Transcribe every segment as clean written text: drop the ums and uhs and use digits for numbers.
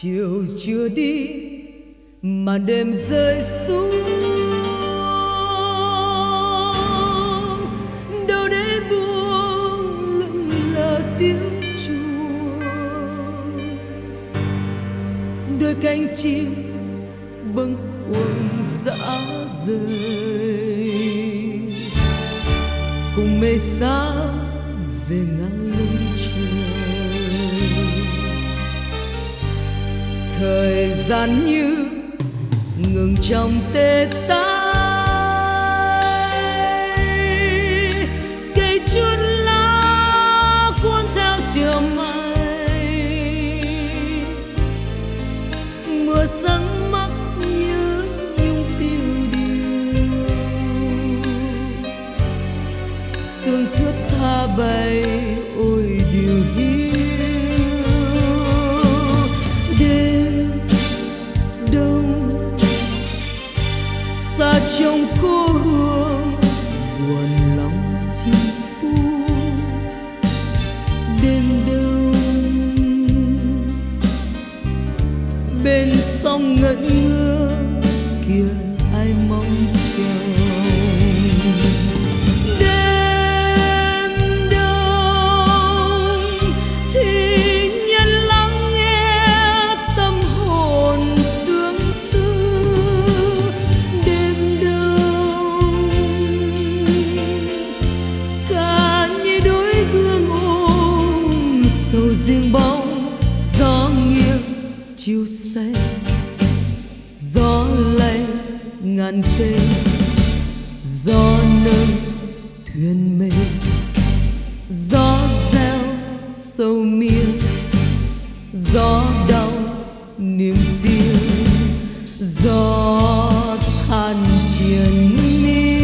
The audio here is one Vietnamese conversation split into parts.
chiều chưa đi mà đêm rơi xuống, đâu để buông lững lờ tiếng chuông. Đôi cánh chim bâng khuâng dã rời, cùng mây xa về ngang lưng trời. Thời gian như ngừng trong tê tái, cây chuột lá cuốn theo chiều mây. Mưa sắng mắc nhớ nhung tiêu điều, sương thướt tha bay ôi điều hiu. Xa trong cô hương buồn lòng chim phu, đêm đông bên sông ngẩn ngơ kia ai mong chờ. Đêm đông thì nhân lắng nghe tâm hồn tương tư. Sầu riêng bóng gió nghiêng chiếu xanh, gió lay ngàn cây, gió nâng thuyền mây, gió reo sâu miên, gió đau niềm riêng, gió than triền miên.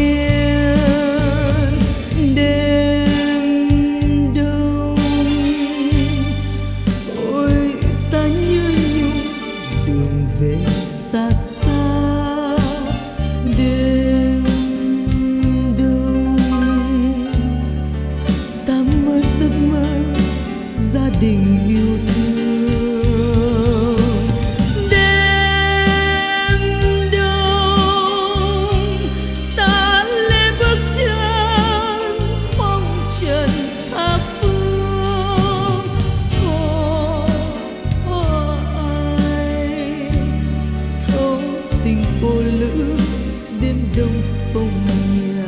Về xa xa đêm đông, ta mơ giấc mơ gia đình yêu thương. Đêm đông ta lên bước chân phong trần tha phương. Tình cô lữ đêm đông không nhà.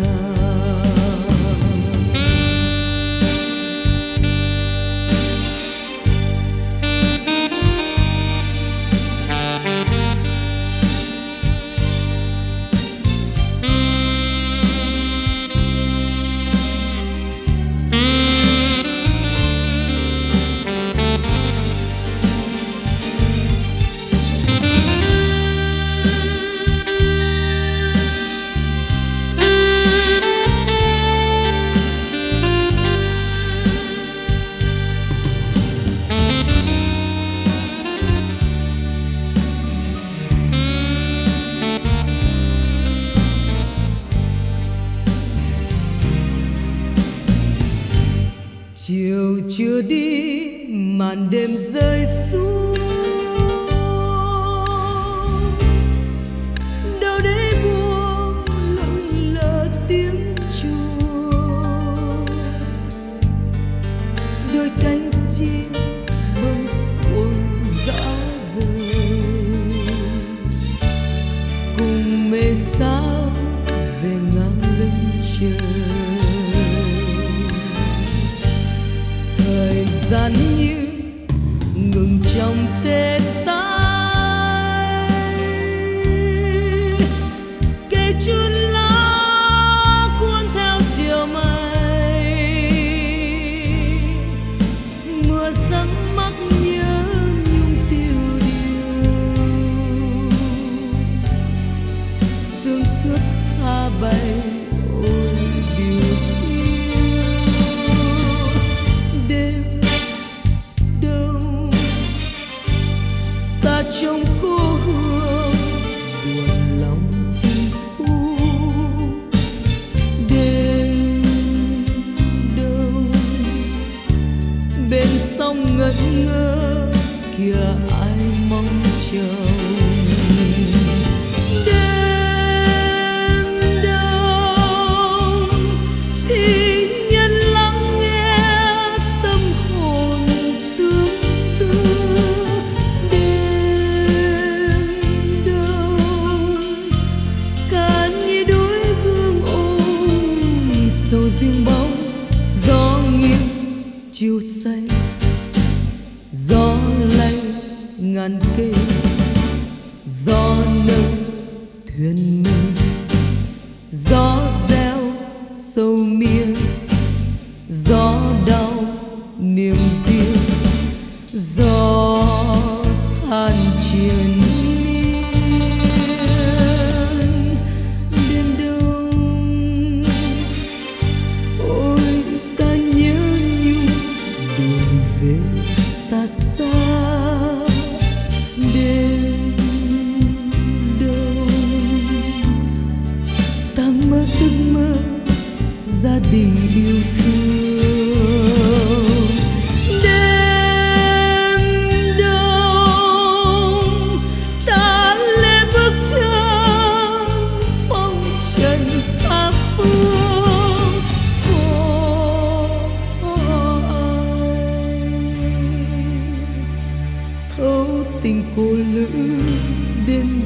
Chiều chưa đi màn đêm rơi xuống, đâu để buông lững lờ tiếng chuông. Đôi cánh chim bâng khuâng dã rời, cùng mây xa về ngang lưng trời. Thời gian như ngừng trong tê tái, cây chuột lá cuốn theo chiều mây. Mưa sắng mắc nhớ nhung tiêu điều, sương thướt tha bay ôi điều hiu. Đêm đông xa trong cô hương buồn lòng chim phu. Đêm đông bên sông ngẩn ngơ kìa ai mong chiều say, gió lay ngàn cây, gió nâng thuyền mình, gió reo sầu miên, gió đau niềm riêng, gió than triền miên. Đêm đông ôi ta nhớ nhung đường về xa xa. Đêm đông ta mơ giấc mơ gia đình yêu thương. Đêm đông ta lê bước chân phong trần tha phương. Có ai thấu tình cô lữ đêm